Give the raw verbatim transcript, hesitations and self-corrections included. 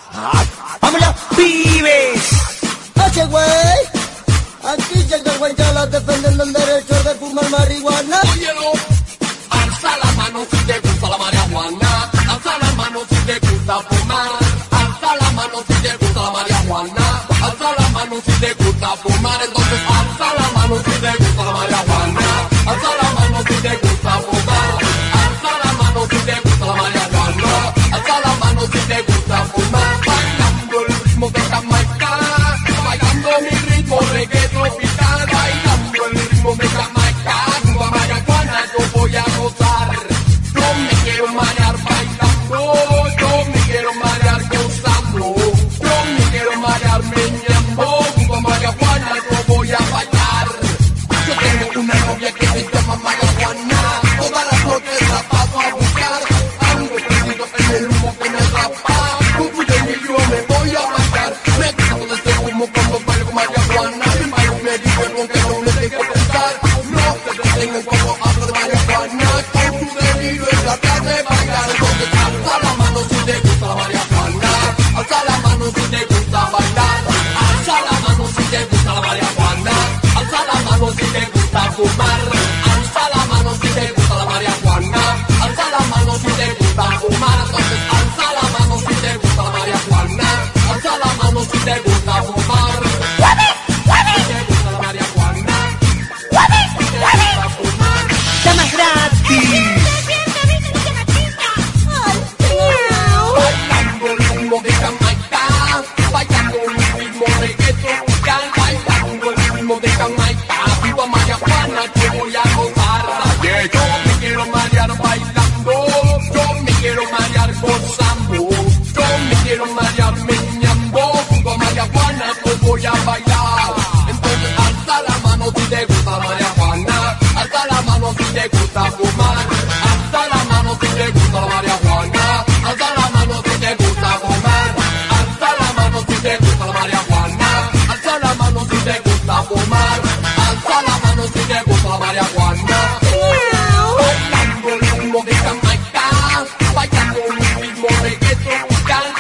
¡Vamos ya, pibes! Oye, güey, aquí llega el guayala defendiendo el derecho de fumar marihuana. Óyelo, alza la mano si te gusta la marihuana. Alza la mano si te gusta fumar. Alza la mano si te gusta la marihuana. Alza la mano si te gusta fumar. Entonces alza la mano si te gusta la marihuana. Alza la mano si te gusta fumar. Alza la mano si te gusta la marihuana. Alza la mano si te gusta fumar. Bailando el ritmo de Jamaica. Bailando mi ritmo reggae tropical. Bailando el ritmo de Jamaica. Cuba marihuana yo voy a gozar. Yo me quiero marear bailando. Yo me quiero marear gozando. Yo me quiero marear meñando. Cuba marihuana yo voy a bailar. Yo tengo una novia que se llama marihuana. Todas las noches la paso a buscar. Ando perdido en el humo que me atrapa. Con tu y yo me voy a bailar. Me quito de este humo cuando bailo con marihuana. Mi bailo me divierto aunque no le tengo que pensar. No se detengan cuando hablo de marihuana. Con tu delirio es tratar de bailar. Entonces alza la mano si te gusta la marihuana. Alza la mano si te gusta bailar. Alza la mano si te gusta la marihuana. Alza la mano si te gusta fumar. Alza la mano si te gusta la marihuana. Alza la mano si te gusta fumar. Entonces alza la mano si te gusta la marihuana. Alza la mano si te gusta fumar. Si te gusta la marihuana. Si te gusta fumar. ¡Damas gratis! Bailando el ritmo de Jamaica. Bailando el ritmo reggae tropical. Bailando el ritmo de Jamaica. Viva marihuana yo voy a gozar. Yo me quiero marear bailando. Yo me quiero marear gozando. Yo me quiero marear meñando. Viva marihuana yo voy a bailar. Entonces alza la mano si te gusta la marihuana. Alza la mano si te gusta fumar. Alza la mano si te gusta la marihuana. Alza la mano si te gusta fumar. Alza la mano si te gusta la marihuana. Alza la mano si te gusta fumar. Alza la mano si te gusta la marihuana. Bailando el ritmo de Jamaica. Bailando el ritmo reggae tropical.